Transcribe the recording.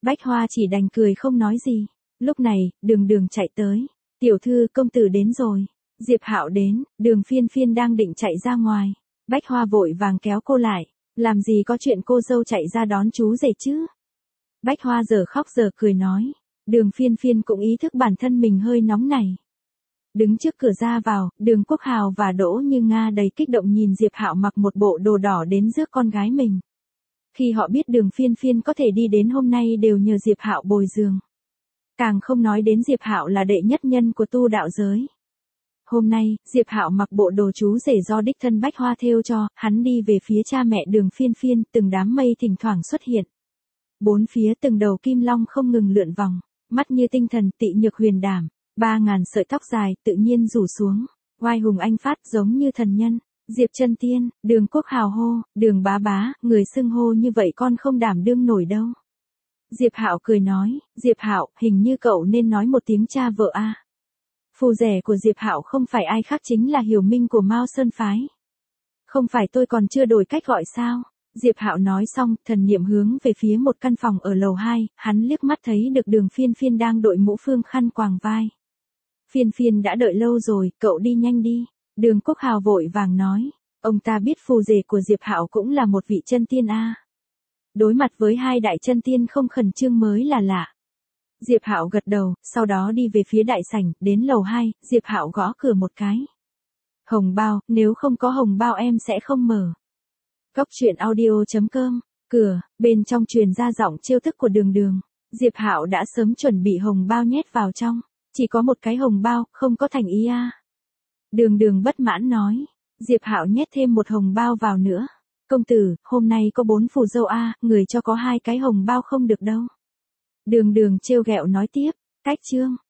Bách Hoa chỉ đành cười không nói gì. Lúc này, Đường Đường chạy tới. Tiểu thư, công tử đến rồi. Diệp Hạo đến, Đường Phiên Phiên đang định chạy ra ngoài. Bách Hoa vội vàng kéo cô lại. Làm gì có chuyện cô dâu chạy ra đón chú rể chứ? Bách Hoa giờ khóc giờ cười nói. Đường Phiên Phiên cũng ý thức bản thân mình hơi nóng này. Đứng trước cửa ra vào, Đường Quốc Hào và Đỗ Như Nga đầy kích động nhìn Diệp Hạo mặc một bộ đồ đỏ đến rước con gái mình. Khi họ biết Đường Phiên Phiên có thể đi đến hôm nay đều nhờ Diệp Hạo bồi giường. Càng không nói đến Diệp Hạo là đệ nhất nhân của tu đạo giới. Hôm nay, Diệp Hạo mặc bộ đồ chú rể do đích thân Bách Hoa thêu cho, hắn đi về phía cha mẹ Đường Phiên Phiên, từng đám mây thỉnh thoảng xuất hiện. Bốn phía từng đầu kim long không ngừng lượn vòng, mắt như tinh thần tị nhược huyền đảm, 3.000 sợi tóc dài tự nhiên rủ xuống, oai hùng anh phát giống như thần nhân. Diệp Chân Tiên, Đường Quốc Hào hô, Đường bá bá, người xưng hô như vậy con không đảm đương nổi đâu. Diệp Hạo cười nói, Diệp Hạo, hình như cậu nên nói một tiếng cha vợ a. Phù rể của Diệp Hạo không phải ai khác chính là Hiểu Minh của Mao Sơn phái. Không phải tôi còn chưa đổi cách gọi sao? Diệp Hạo nói xong, thần niệm hướng về phía một căn phòng ở lầu 2, hắn liếc mắt thấy được Đường Phiên Phiên đang đội mũ phương khăn quàng vai. Phiên Phiên đã đợi lâu rồi, cậu đi nhanh đi. Đường Quốc Hào vội vàng nói, ông ta biết phù rể của Diệp Hạo cũng là một vị chân tiên a. Đối mặt với hai đại chân tiên không khẩn trương mới là lạ. Diệp Hạo gật đầu, sau đó đi về phía đại sảnh, đến lầu 2, Diệp Hạo gõ cửa một cái. Hồng bao, nếu không có hồng bao em sẽ không mở. Góc truyện audio.com, cửa, bên trong truyền ra giọng trêu tức của Đường Đường. Diệp Hạo đã sớm chuẩn bị hồng bao nhét vào trong, chỉ có một cái hồng bao, không có thành ý a. Đường Đường bất mãn nói, Diệp Hạo nhét thêm một hồng bao vào nữa. Công tử, hôm nay có 4 phù dâu a, người cho có 2 cái hồng bao không được đâu. Đường Đường trêu ghẹo nói tiếp, cách chương.